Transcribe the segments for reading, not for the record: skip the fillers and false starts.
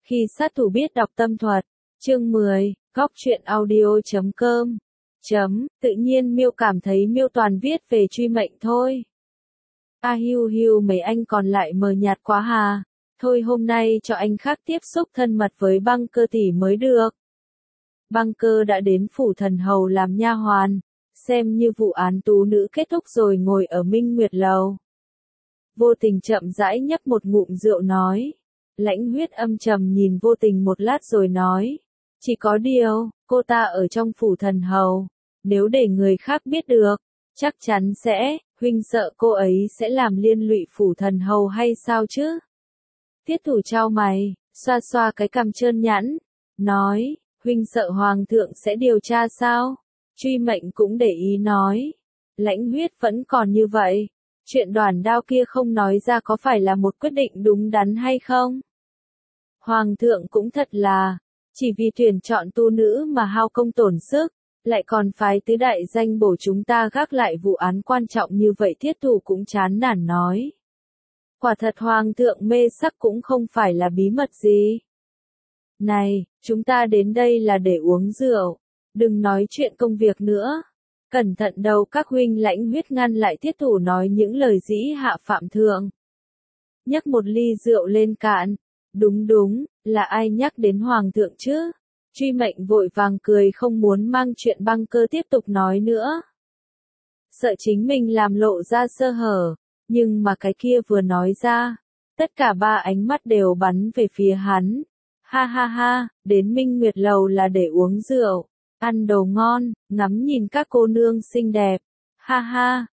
Khi sát thủ biết đọc tâm thuật, chương 10, góc truyện audio.com. Tự nhiên Miêu cảm thấy Miêu toàn viết về truy mệnh thôi. Hiu hiu mấy anh còn lại mờ nhạt quá hà. Thôi hôm nay cho anh khác tiếp xúc thân mật với Băng Cơ tỷ mới được. Băng Cơ đã đến phủ thần hầu làm nha hoàn, xem như vụ án tú nữ kết thúc rồi ngồi ở Minh Nguyệt lầu. Vô Tình chậm rãi nhấp một ngụm rượu nói. Lãnh Huyết âm trầm nhìn Vô Tình một lát rồi nói. Chỉ có điều, cô ta ở trong phủ thần hầu. Nếu để người khác biết được, chắc chắn sẽ, huynh sợ cô ấy sẽ làm liên lụy phủ thần hầu hay sao chứ? Tiết Thủ chau mày, xoa xoa cái cằm trơn nhẵn, nói, huynh sợ hoàng thượng sẽ điều tra sao? Truy mệnh cũng để ý nói. Lãnh Huyết vẫn còn như vậy. Chuyện Đoản Đao kia không nói ra có phải là một quyết định đúng đắn hay không? Hoàng thượng cũng thật là, chỉ vì tuyển chọn tu nữ mà hao công tổn sức, lại còn phái tứ đại danh bổ chúng ta gác lại vụ án quan trọng như vậy. Thiết Thủ cũng chán nản nói. Quả thật hoàng thượng mê sắc cũng không phải là bí mật gì. Này, chúng ta đến đây là để uống rượu, đừng nói chuyện công việc nữa. Cẩn thận đâu các huynh. Lãnh Huyết ngăn lại Thiết Thủ nói những lời dĩ hạ phạm thượng. Nhấc một ly rượu lên cạn. Đúng, là ai nhắc đến hoàng thượng chứ? Truy mệnh vội vàng cười không muốn mang chuyện Băng Cơ tiếp tục nói nữa. Sợ chính mình làm lộ ra sơ hở, nhưng mà cái kia vừa nói ra, tất cả ba ánh mắt đều bắn về phía hắn. Ha, đến Minh Nguyệt lầu là để uống rượu, ăn đồ ngon, ngắm nhìn các cô nương xinh đẹp. Ha,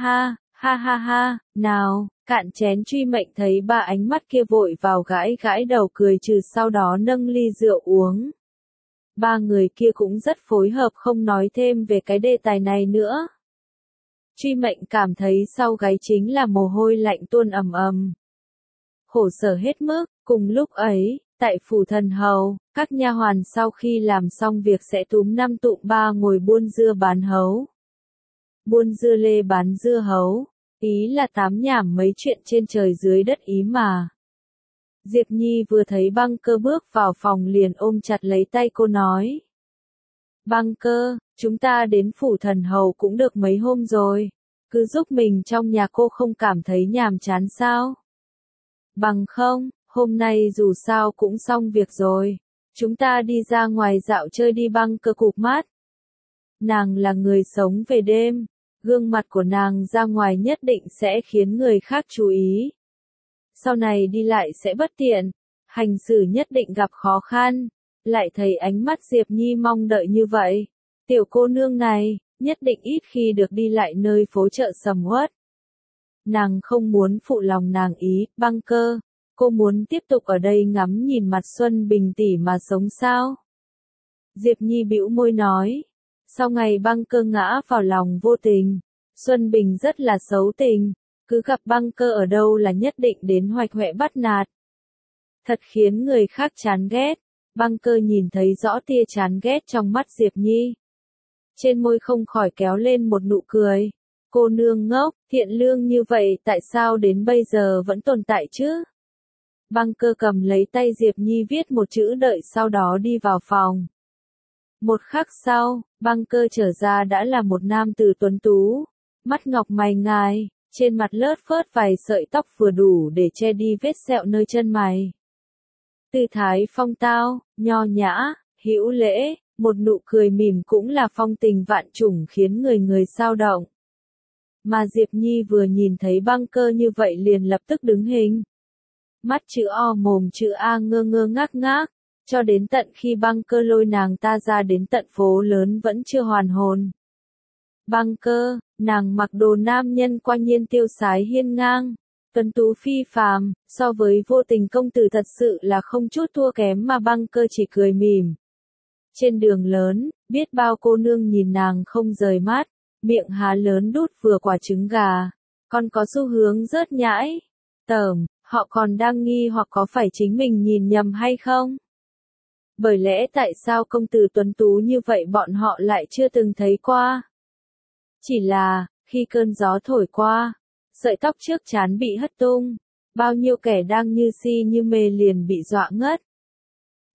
nào, cạn chén. Truy mệnh thấy ba ánh mắt kia vội vào gãi đầu cười trừ, sau đó nâng ly rượu uống. Ba người kia cũng rất phối hợp, không nói thêm về cái đề tài này nữa. Truy mệnh cảm thấy sau gáy chính là mồ hôi lạnh tuôn ầm ầm. Khổ sở hết mức. Cùng lúc ấy, tại phủ thần hầu, các nha hoàn sau khi làm xong việc sẽ túm năm tụm ba ngồi buôn dưa bán hấu. Buôn dưa lê bán dưa hấu, ý là tám nhảm mấy chuyện trên trời dưới đất ý mà. Diệp Nhi vừa thấy Băng Cơ bước vào phòng liền ôm chặt lấy tay cô nói. Băng Cơ, chúng ta đến phủ thần hầu cũng được mấy hôm rồi, cứ giúp mình trong nhà cô không cảm thấy nhàm chán sao? Bằng không, hôm nay dù sao cũng xong việc rồi, chúng ta đi ra ngoài dạo chơi đi. Băng Cơ cụp mắt. Nàng là người sống về đêm, gương mặt của nàng ra ngoài nhất định sẽ khiến người khác chú ý. Sau này đi lại sẽ bất tiện, hành xử nhất định gặp khó khăn. Lại thấy ánh mắt Diệp Nhi mong đợi như vậy, tiểu cô nương này, nhất định ít khi được đi lại nơi phố chợ sầm uất. Nàng không muốn phụ lòng nàng ý. Băng Cơ, cô muốn tiếp tục ở đây ngắm nhìn mặt Xuân Bình tỷ mà sống sao? Diệp Nhi bĩu môi nói. Sau ngày Băng Cơ ngã vào lòng Vô Tình, Xuân Bình rất là xấu tình, cứ gặp Băng Cơ ở đâu là nhất định đến hoạch hoẹ bắt nạt. Thật khiến người khác chán ghét. Băng Cơ nhìn thấy rõ tia chán ghét trong mắt Diệp Nhi. Trên môi không khỏi kéo lên một nụ cười. Cô nương ngốc, thiện lương như vậy tại sao đến bây giờ vẫn tồn tại chứ? Băng Cơ cầm lấy tay Diệp Nhi viết một chữ đợi, sau đó đi vào phòng. Một khắc sau, Băng Cơ trở ra đã là một nam tử tuấn tú, mắt ngọc mày ngài, trên mặt lớt phớt vài sợi tóc vừa đủ để che đi vết sẹo nơi chân mày. Tư thái phong tao, nho nhã, hữu lễ, một nụ cười mỉm cũng là phong tình vạn trùng khiến người sao động. Mà Diệp Nhi vừa nhìn thấy Băng Cơ như vậy liền lập tức đứng hình. Mắt chữ O mồm chữ A ngơ ngác, cho đến tận khi Băng Cơ lôi nàng ta ra đến tận phố lớn vẫn chưa hoàn hồn. Băng Cơ, nàng mặc đồ nam nhân qua nhiên tiêu sái hiên ngang, tuấn tú phi phàm, so với Vô Tình công tử thật sự là không chút thua kém mà Băng Cơ chỉ cười mỉm. Trên đường lớn, biết bao cô nương nhìn nàng không rời mắt, miệng há lớn đút vừa quả trứng gà, còn có xu hướng rớt nhãi. Họ còn đang nghi hoặc có phải chính mình nhìn nhầm hay không? Bởi lẽ tại sao công tử tuấn tú như vậy bọn họ lại chưa từng thấy qua? Chỉ là, khi cơn gió thổi qua, sợi tóc trước trán bị hất tung, bao nhiêu kẻ đang như si như mê liền bị dọa ngất.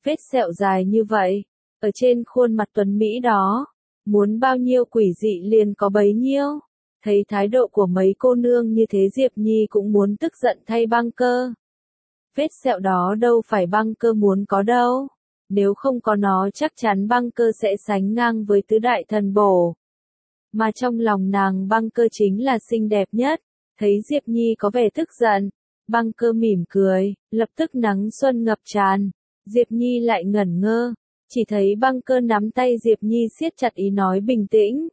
vết sẹo dài như vậy, ở trên khuôn mặt tuấn Mỹ đó, muốn bao nhiêu quỷ dị liền có bấy nhiêu. Thấy thái độ của mấy cô nương như thế Diệp Nhi cũng muốn tức giận thay Băng Cơ. Vết sẹo đó đâu phải Băng Cơ muốn có đâu. Nếu không có nó chắc chắn Băng Cơ sẽ sánh ngang với tứ đại thần bổ. Mà trong lòng nàng Băng Cơ chính là xinh đẹp nhất. Thấy Diệp Nhi có vẻ tức giận, Băng Cơ mỉm cười, lập tức nắng xuân ngập tràn. Diệp Nhi lại ngẩn ngơ, chỉ thấy Băng Cơ nắm tay Diệp Nhi siết chặt ý nói bình tĩnh.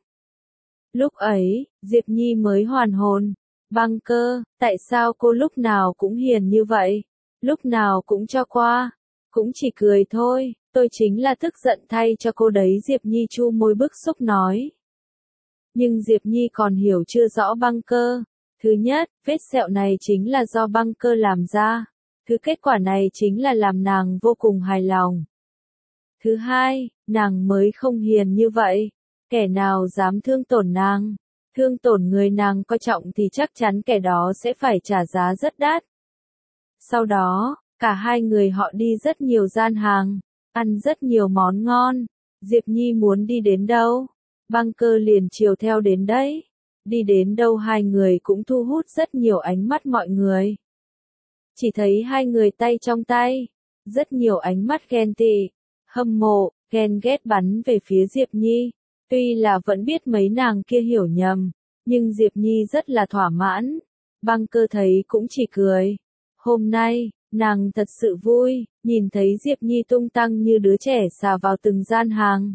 Lúc ấy, Diệp Nhi mới hoàn hồn. Băng Cơ, tại sao cô lúc nào cũng hiền như vậy? Lúc nào cũng cho qua. Cũng chỉ cười thôi, tôi chính là tức giận thay cho cô đấy Diệp Nhi chu môi bức xúc nói. Nhưng Diệp Nhi còn hiểu chưa rõ Băng Cơ. Thứ nhất, vết sẹo này chính là do Băng Cơ làm ra. Thứ kết quả này chính là làm nàng vô cùng hài lòng. Thứ hai, nàng mới không hiền như vậy. Kẻ nào dám thương tổn nàng, thương tổn người nàng coi trọng thì chắc chắn kẻ đó sẽ phải trả giá rất đắt. Sau đó, cả hai người họ đi rất nhiều gian hàng, ăn rất nhiều món ngon. Diệp Nhi muốn đi đến đâu, Băng Cơ liền chiều theo đến đấy. Đi đến đâu hai người cũng thu hút rất nhiều ánh mắt mọi người. Chỉ thấy hai người tay trong tay, rất nhiều ánh mắt ghen tị, hâm mộ, ghen ghét bắn về phía Diệp Nhi. Tuy là vẫn biết mấy nàng kia hiểu nhầm, nhưng Diệp Nhi rất là thỏa mãn. Băng Cơ thấy cũng chỉ cười. Hôm nay, nàng thật sự vui, nhìn thấy Diệp Nhi tung tăng như đứa trẻ xà vào từng gian hàng.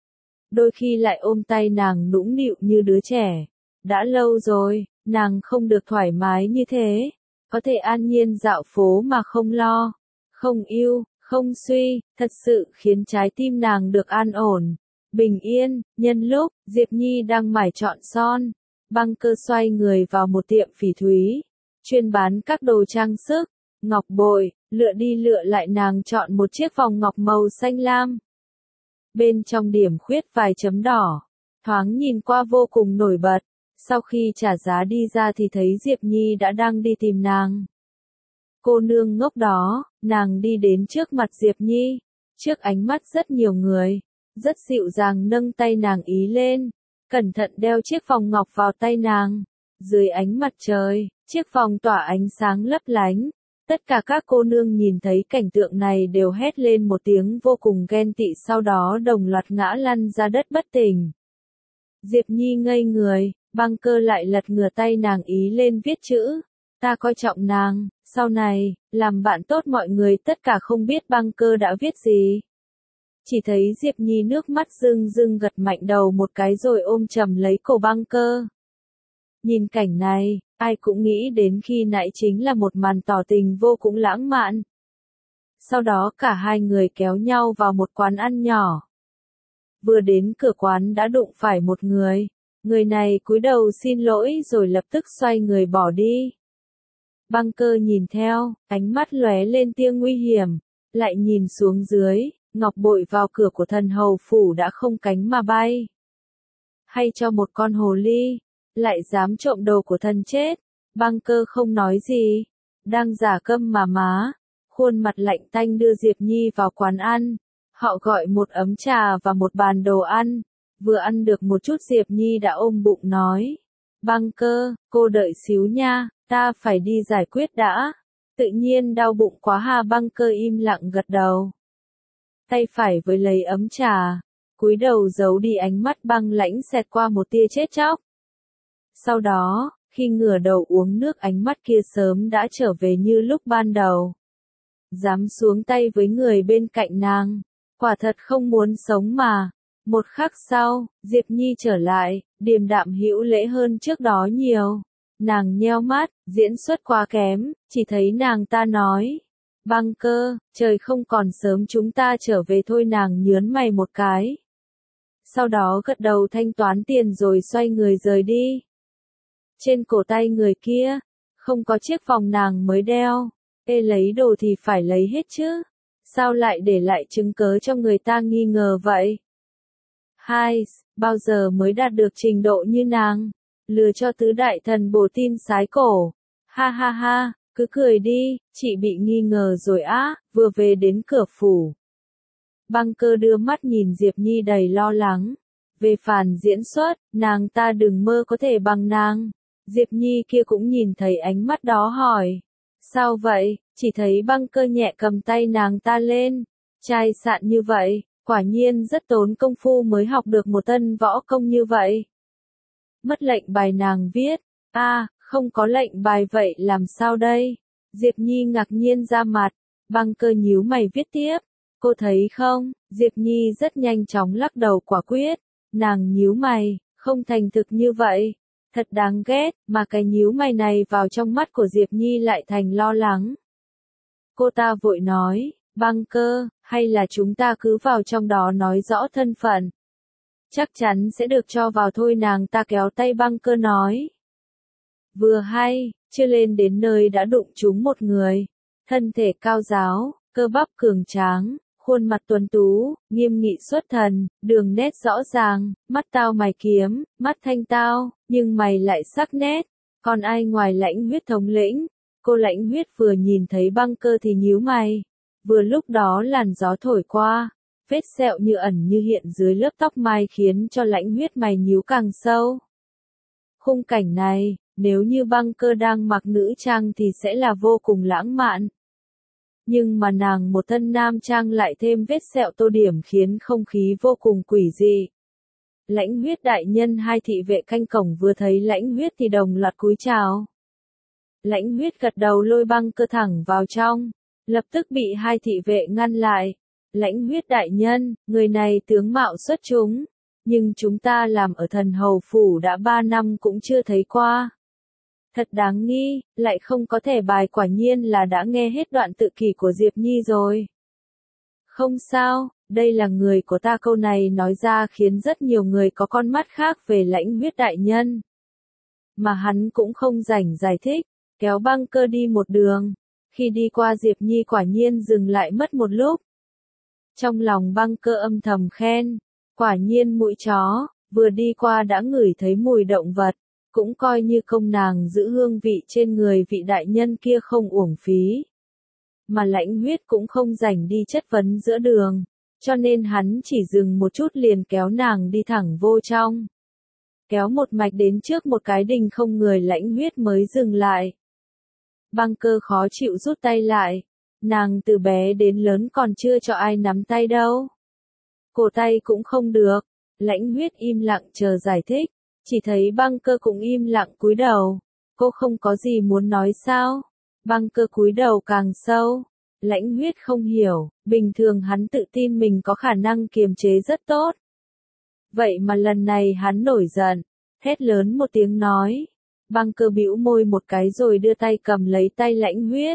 Đôi khi lại ôm tay nàng nũng nịu như đứa trẻ. Đã lâu rồi, nàng không được thoải mái như thế. Có thể an nhiên dạo phố mà không lo, không yêu, không suy, thật sự khiến trái tim nàng được an ổn. Bình yên, nhân lúc, Diệp Nhi đang mải chọn son, Băng Cơ xoay người vào một tiệm phỉ thúy, chuyên bán các đồ trang sức, ngọc bội, lựa đi lựa lại nàng chọn một chiếc vòng ngọc màu xanh lam. Bên trong điểm khuyết vài chấm đỏ, thoáng nhìn qua vô cùng nổi bật, sau khi trả giá đi ra thì thấy Diệp Nhi đã đang đi tìm nàng. Cô nương ngốc đó, nàng đi đến trước mặt Diệp Nhi, trước ánh mắt rất nhiều người. Rất dịu dàng nâng tay nàng ý lên, cẩn thận đeo chiếc vòng ngọc vào tay nàng. Dưới ánh mặt trời, chiếc vòng tỏa ánh sáng lấp lánh. Tất cả các cô nương nhìn thấy cảnh tượng này đều hét lên một tiếng vô cùng ghen tị, sau đó đồng loạt ngã lăn ra đất bất tỉnh. Diệp Nhi ngây người, Băng Cơ lại lật ngửa tay nàng ý lên viết chữ. Ta coi trọng nàng, sau này, làm bạn tốt mọi người. Tất cả không biết Băng Cơ đã viết gì. Chỉ thấy Diệp Nhi nước mắt rưng rưng gật mạnh đầu một cái rồi ôm chầm lấy cổ Băng Cơ. Nhìn cảnh này, ai cũng nghĩ đến khi nãy chính là một màn tỏ tình vô cùng lãng mạn. Sau đó cả hai người kéo nhau vào một quán ăn nhỏ. Vừa đến cửa quán đã đụng phải một người. Người này cúi đầu xin lỗi rồi lập tức xoay người bỏ đi. Băng Cơ nhìn theo, ánh mắt lóe lên tia nguy hiểm, lại nhìn xuống dưới. Ngọc bội vào cửa của thần hầu phủ đã không cánh mà bay. Hay cho một con hồ ly, lại dám trộm đồ của thần chết. Băng Cơ không nói gì, đang giả câm mà má, khuôn mặt lạnh tanh đưa Diệp Nhi vào quán ăn. Họ gọi một ấm trà và một bàn đồ ăn. Vừa ăn được một chút Diệp Nhi đã ôm bụng nói. Băng Cơ, cô đợi xíu nha, ta phải đi giải quyết đã. Tự nhiên đau bụng quá ha. Băng Cơ im lặng gật đầu. Tay phải với lấy ấm trà, cúi đầu giấu đi ánh mắt băng lãnh xẹt qua một tia chết chóc. Sau đó, khi ngửa đầu uống nước ánh mắt kia sớm đã trở về như lúc ban đầu. Dám xuống tay với người bên cạnh nàng, quả thật không muốn sống mà. Một khắc sau, Diệp Nhi trở lại, điềm đạm hữu lễ hơn trước đó nhiều. Nàng nheo mắt, diễn xuất quá kém, chỉ thấy nàng ta nói. Băng Cơ, trời không còn sớm chúng ta trở về thôi. Nàng nhớn mày một cái. Sau đó gật đầu thanh toán tiền rồi xoay người rời đi. Trên cổ tay người kia, không có chiếc vòng nàng mới đeo. Ê, lấy đồ thì phải lấy hết chứ. Sao lại để lại chứng cớ cho người ta nghi ngờ vậy? Hai, bao giờ mới đạt được trình độ như nàng? Lừa cho tứ đại thần bổ tin sái cổ. Ha ha ha. Cứ cười đi, chị bị nghi ngờ rồi á. Vừa về đến cửa phủ, Băng Cơ đưa mắt nhìn Diệp Nhi đầy lo lắng. Về phản diễn xuất, nàng ta đừng mơ có thể bằng nàng. Diệp Nhi kia cũng nhìn thấy ánh mắt đó hỏi. Sao vậy? Chỉ thấy Băng Cơ nhẹ cầm tay nàng ta lên. Chai sạn như vậy, quả nhiên rất tốn công phu mới học được một tân võ công như vậy. Mất lệnh bài nàng viết. Không có lệnh bài vậy làm sao đây? Diệp Nhi ngạc nhiên ra mặt. Băng Cơ nhíu mày viết tiếp. Cô thấy không? Diệp Nhi rất nhanh chóng lắc đầu quả quyết. Nàng nhíu mày, không thành thực như vậy. Thật đáng ghét, mà cái nhíu mày này vào trong mắt của Diệp Nhi lại thành lo lắng. Cô ta vội nói, Băng Cơ, hay là chúng ta cứ vào trong đó nói rõ thân phận. Chắc chắn sẽ được cho vào thôi, nàng ta kéo tay Băng Cơ nói. Vừa hay, chưa lên đến nơi đã đụng trúng một người. Thân thể cao ráo, cơ bắp cường tráng, khuôn mặt tuấn tú, nghiêm nghị xuất thần, đường nét rõ ràng, mắt tao mày kiếm, mắt thanh tao, nhưng mày lại sắc nét. Còn ai ngoài Lãnh Huyết thống lĩnh? Cô Lãnh Huyết vừa nhìn thấy Băng Cơ thì nhíu mày. Vừa lúc đó làn gió thổi qua, vết sẹo như ẩn như hiện dưới lớp tóc mai khiến cho Lãnh Huyết mày nhíu càng sâu. Khung cảnh này, nếu như Băng Cơ đang mặc nữ trang thì sẽ là vô cùng lãng mạn. Nhưng mà nàng một thân nam trang lại thêm vết sẹo tô điểm khiến không khí vô cùng quỷ dị. Lãnh Huyết đại nhân, hai thị vệ canh cổng vừa thấy Lãnh Huyết thì đồng loạt cúi chào. Lãnh Huyết gật đầu lôi Băng Cơ thẳng vào trong, lập tức bị hai thị vệ ngăn lại. Lãnh Huyết đại nhân, người này tướng mạo xuất chúng, nhưng chúng ta làm ở Thần Hầu Phủ đã 3 năm cũng chưa thấy qua. Thật đáng nghi, lại không có thẻ bài, quả nhiên là đã nghe hết đoạn tự kỷ của Diệp Nhi rồi. Không sao, đây là người của ta, câu này nói ra khiến rất nhiều người có con mắt khác về Lãnh Huyết đại nhân. Mà hắn cũng không rảnh giải thích, kéo Băng Cơ đi một đường. Khi đi qua Diệp Nhi quả nhiên dừng lại mất một lúc. Trong lòng Băng Cơ âm thầm khen, quả nhiên mũi chó, vừa đi qua đã ngửi thấy mùi động vật. Cũng coi như công nàng giữ hương vị trên người vị đại nhân kia không uổng phí. Mà Lãnh Huyết cũng không rảnh đi chất vấn giữa đường, cho nên hắn chỉ dừng một chút liền kéo nàng đi thẳng vô trong. Kéo một mạch đến trước một cái đình không người, Lãnh Huyết mới dừng lại. Băng Cơ khó chịu rút tay lại, nàng từ bé đến lớn còn chưa cho ai nắm tay đâu. Cổ tay cũng không được. Lãnh Huyết im lặng chờ giải thích. Chỉ thấy Băng Cơ cũng im lặng cúi đầu. Cô không có gì muốn nói sao? Băng Cơ cúi đầu càng sâu. Lãnh Huyết không hiểu, bình thường hắn tự tin mình có khả năng kiềm chế rất tốt. Vậy mà lần này hắn nổi giận, hét lớn một tiếng nói. Băng Cơ bĩu môi một cái rồi đưa tay cầm lấy tay Lãnh Huyết.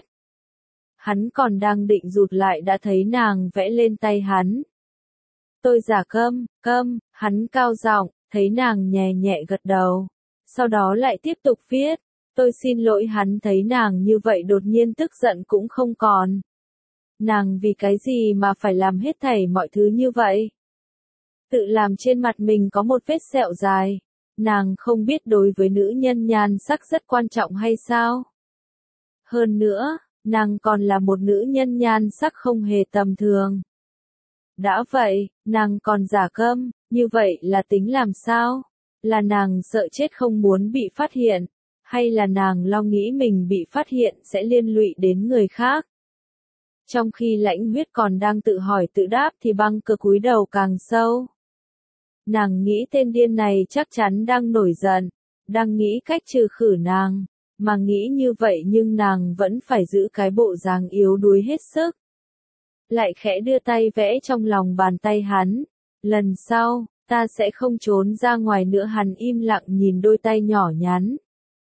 Hắn còn đang định rụt lại đã thấy nàng vẽ lên tay hắn. Tôi giả câm, hắn cao giọng. Thấy nàng nhẹ nhẹ gật đầu, sau đó lại tiếp tục viết, tôi xin lỗi. Hắn thấy nàng như vậy đột nhiên tức giận cũng không còn. Nàng vì cái gì mà phải làm hết thảy mọi thứ như vậy? Tự làm trên mặt mình có một vết sẹo dài, nàng không biết đối với nữ nhân nhan sắc rất quan trọng hay sao? Hơn nữa, nàng còn là một nữ nhân nhan sắc không hề tầm thường. Đã vậy, nàng còn giả câm, như vậy là tính làm sao? Là nàng sợ chết không muốn bị phát hiện, hay là nàng lo nghĩ mình bị phát hiện sẽ liên lụy đến người khác? Trong khi Lãnh Huyết còn đang tự hỏi tự đáp thì Băng Cơ cúi đầu càng sâu. Nàng nghĩ tên điên này chắc chắn đang nổi giận, đang nghĩ cách trừ khử nàng, mà nghĩ như vậy nhưng nàng vẫn phải giữ cái bộ dáng yếu đuối hết sức. Lại khẽ đưa tay vẽ trong lòng bàn tay hắn. Lần sau, ta sẽ không trốn ra ngoài nữa. Hắn im lặng nhìn đôi tay nhỏ nhắn,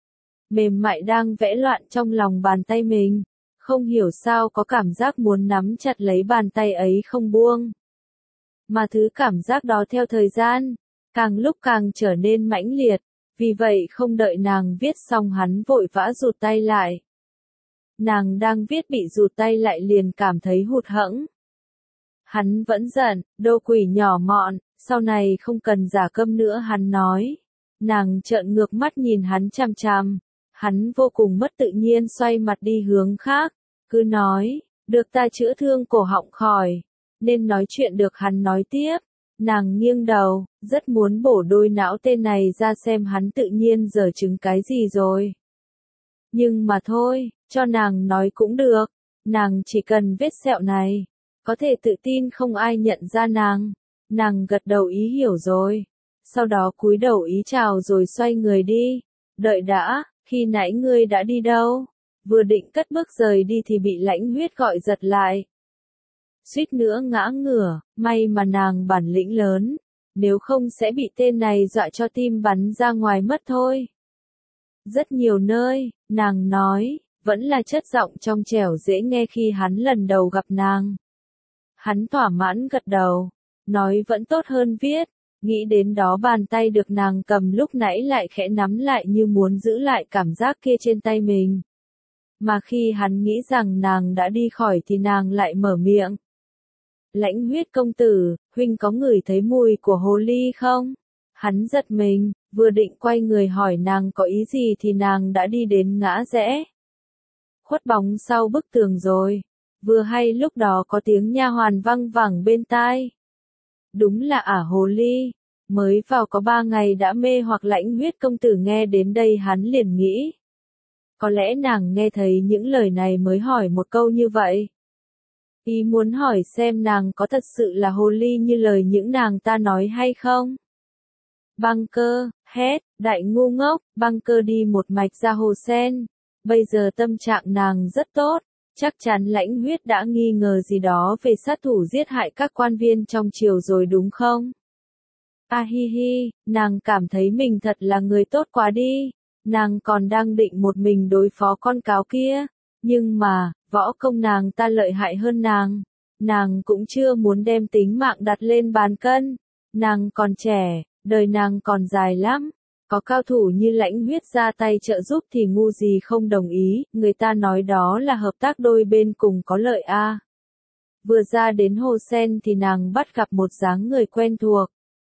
mềm mại đang vẽ loạn trong lòng bàn tay mình. Không hiểu sao có cảm giác muốn nắm chặt lấy bàn tay ấy không buông. Mà thứ cảm giác đó theo thời gian, càng lúc càng trở nên mãnh liệt. Vì vậy không đợi nàng viết xong hắn vội vã rụt tay lại. Nàng đang viết bị rụt tay lại liền cảm thấy hụt hẫng. Hắn vẫn giận, đồ quỷ nhỏ mọn, sau này không cần giả câm nữa hắn nói. Nàng trợn ngược mắt nhìn hắn chằm chằm. Hắn vô cùng mất tự nhiên xoay mặt đi hướng khác, cứ nói, được ta chữa thương cổ họng khỏi. nên nói chuyện được hắn nói tiếp. Nàng nghiêng đầu, rất muốn bổ đôi não tên này ra xem hắn tự nhiên giở chứng cái gì rồi. Nhưng mà thôi, cho nàng nói cũng được, nàng chỉ cần vết sẹo này, có thể tự tin không ai nhận ra nàng. Nàng gật đầu ý hiểu rồi, sau đó cúi đầu ý chào rồi xoay người đi. Đợi đã, khi nãy ngươi đã đi đâu? Vừa định cất bước rời đi thì bị Lãnh Huyết gọi giật lại. Suýt nữa ngã ngửa, may mà nàng bản lĩnh lớn, nếu không sẽ bị tên này dọa cho tim bắn ra ngoài mất thôi. Rất nhiều nơi, nàng nói, vẫn là chất giọng trong trẻo dễ nghe khi hắn lần đầu gặp nàng. Hắn thỏa mãn gật đầu, nói vẫn tốt hơn viết, nghĩ đến đó bàn tay được nàng cầm lúc nãy lại khẽ nắm lại như muốn giữ lại cảm giác kia trên tay mình. Mà khi hắn nghĩ rằng nàng đã đi khỏi thì nàng lại mở miệng. Lãnh Huyết công tử, huynh có ngửi thấy mùi của hồ ly không? Hắn giật mình, vừa định quay người hỏi nàng có ý gì thì nàng đã đi đến ngã rẽ. Khuất bóng sau bức tường rồi. Vừa hay lúc đó có tiếng nha hoàn văng vẳng bên tai. Đúng là ả hồ ly. Mới vào có 3 ngày đã mê hoặc Lãnh Huyết công tử nghe đến đây hắn liền nghĩ. Có lẽ nàng nghe thấy những lời này mới hỏi một câu như vậy. Ý muốn hỏi xem nàng có thật sự là hồ ly như lời những nàng ta nói hay không? Băng Cơ, hét, đại ngu ngốc, Băng Cơ đi một mạch ra hồ sen. Bây giờ tâm trạng nàng rất tốt, chắc chắn Lãnh Huyết đã nghi ngờ gì đó về sát thủ giết hại các quan viên trong triều rồi đúng không? A hi hi, nàng cảm thấy mình thật là người tốt quá đi. Nàng còn đang định một mình đối phó con cáo kia, nhưng mà, võ công nàng ta lợi hại hơn nàng. Nàng cũng chưa muốn đem tính mạng đặt lên bàn cân. Nàng còn trẻ, đời nàng còn dài lắm. Có cao thủ như Lãnh Huyết ra tay trợ giúp thì ngu gì không đồng ý, người ta nói đó là hợp tác đôi bên cùng có lợi a. Vừa ra đến hồ sen thì nàng bắt gặp một dáng người quen thuộc.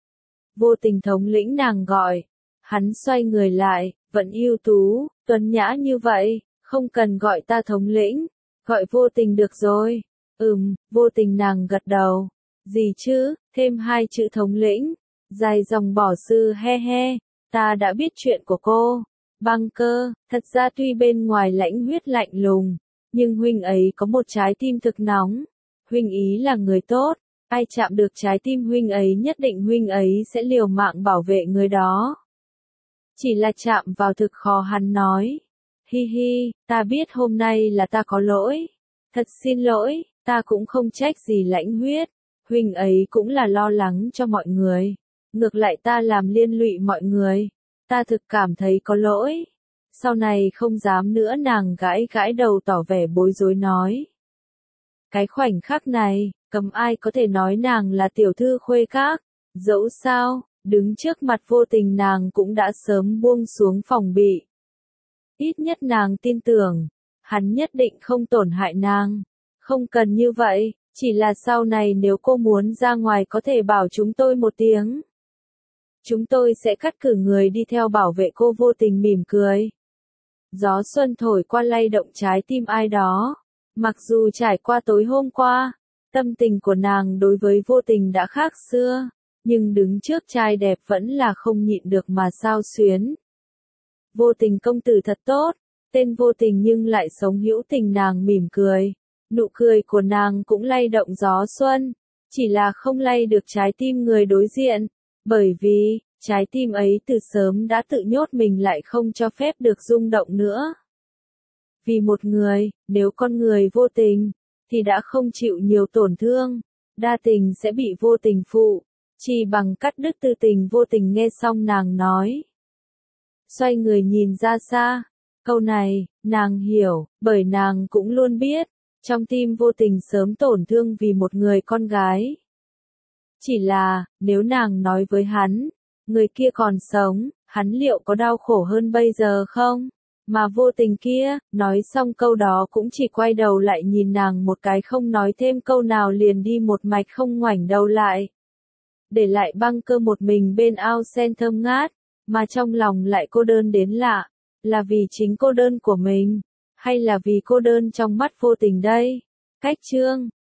Vô Tình thống lĩnh nàng gọi. Hắn xoay người lại, vẫn ưu tú, tuấn nhã như vậy, không cần gọi ta thống lĩnh, gọi Vô Tình được rồi. Vô Tình nàng gật đầu. Gì chứ, thêm 2 chữ thống lĩnh. Dài dòng bỏ sư he he, ta đã biết chuyện của cô. Băng Cơ, thật ra tuy bên ngoài Lãnh Huyết lạnh lùng, nhưng huynh ấy có một trái tim thực nóng. Huynh ý là người tốt, ai chạm được trái tim huynh ấy nhất định huynh ấy sẽ liều mạng bảo vệ người đó. Chỉ là chạm vào thực khó hắn nói. Hi hi, ta biết hôm nay là ta có lỗi. Thật xin lỗi, ta cũng không trách gì Lãnh Huyết. Huynh ấy cũng là lo lắng cho mọi người. Ngược lại ta làm liên lụy mọi người. Ta thực cảm thấy có lỗi. Sau này không dám nữa nàng gãi gãi đầu tỏ vẻ bối rối nói. Cái khoảnh khắc này, cầm ai có thể nói nàng là tiểu thư khuê các. Dẫu sao, đứng trước mặt Vô Tình nàng cũng đã sớm buông xuống phòng bị. Ít nhất nàng tin tưởng, hắn nhất định không tổn hại nàng. Không cần như vậy, chỉ là sau này nếu cô muốn ra ngoài có thể bảo chúng tôi một tiếng. Chúng tôi sẽ cắt cử người đi theo bảo vệ cô. Vô Tình mỉm cười. Gió xuân thổi qua lay động trái tim ai đó. Mặc dù trải qua tối hôm qua, tâm tình của nàng đối với Vô Tình đã khác xưa, nhưng đứng trước trai đẹp vẫn là không nhịn được mà xao xuyến. Vô Tình công tử thật tốt, tên Vô Tình nhưng lại sống hữu tình nàng mỉm cười. Nụ cười của nàng cũng lay động gió xuân, chỉ là không lay được trái tim người đối diện, bởi vì, trái tim ấy từ sớm đã tự nhốt mình lại không cho phép được rung động nữa. Vì một người, nếu con người vô tình, thì đã không chịu nhiều tổn thương, đa tình sẽ bị vô tình phụ, chỉ bằng cắt đứt tư tình. Vô Tình nghe xong nàng nói. Xoay người nhìn ra xa, câu này, nàng hiểu, bởi nàng cũng luôn biết, trong tim Vô Tình sớm tổn thương vì một người con gái. Chỉ là, nếu nàng nói với hắn, người kia còn sống, hắn liệu có đau khổ hơn bây giờ không? Mà Vô Tình kia, nói xong câu đó cũng chỉ quay đầu lại nhìn nàng một cái không nói thêm câu nào liền đi một mạch không ngoảnh đầu lại. Để lại Băng Cơ một mình bên ao sen thơm ngát, mà trong lòng lại cô đơn đến lạ. Là vì chính cô đơn của mình, hay là vì cô đơn trong mắt Vô Tình đây? Cách chương